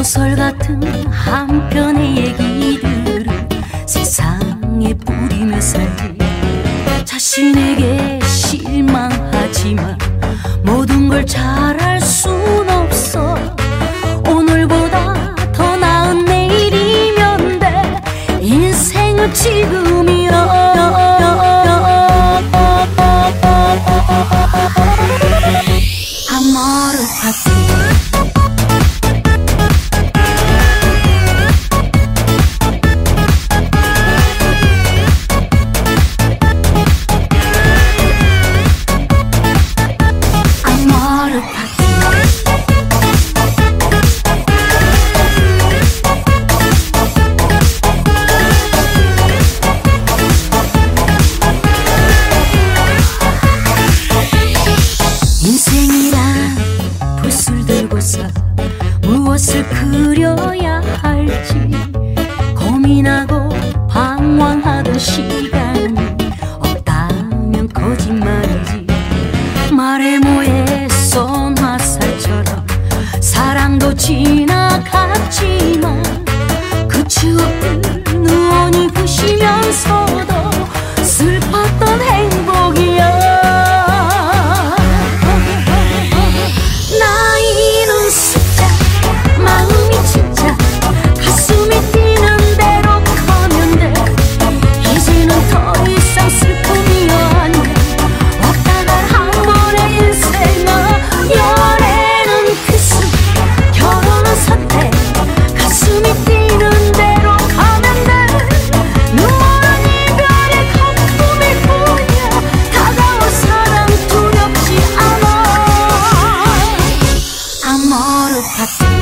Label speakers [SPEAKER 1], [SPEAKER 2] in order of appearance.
[SPEAKER 1] 소설 같은 한편의 얘기들을 세상에 뿌리며 살기. 자신에게 실망하지만 모든 걸 잘할 순 없어. 오늘보다 더 나은 내일이면 돼. 인생은 지금이야. 아모르 파티. 무엇을 그려야 할지 고민하고 방황하던 시간이 없다면 거짓말이지. 말에 뭐에 쏜 화살처럼 사랑도 지나갔지만 그 추억들 누원이 부시면서도 슬펐던 행복이야. 아모르 파티.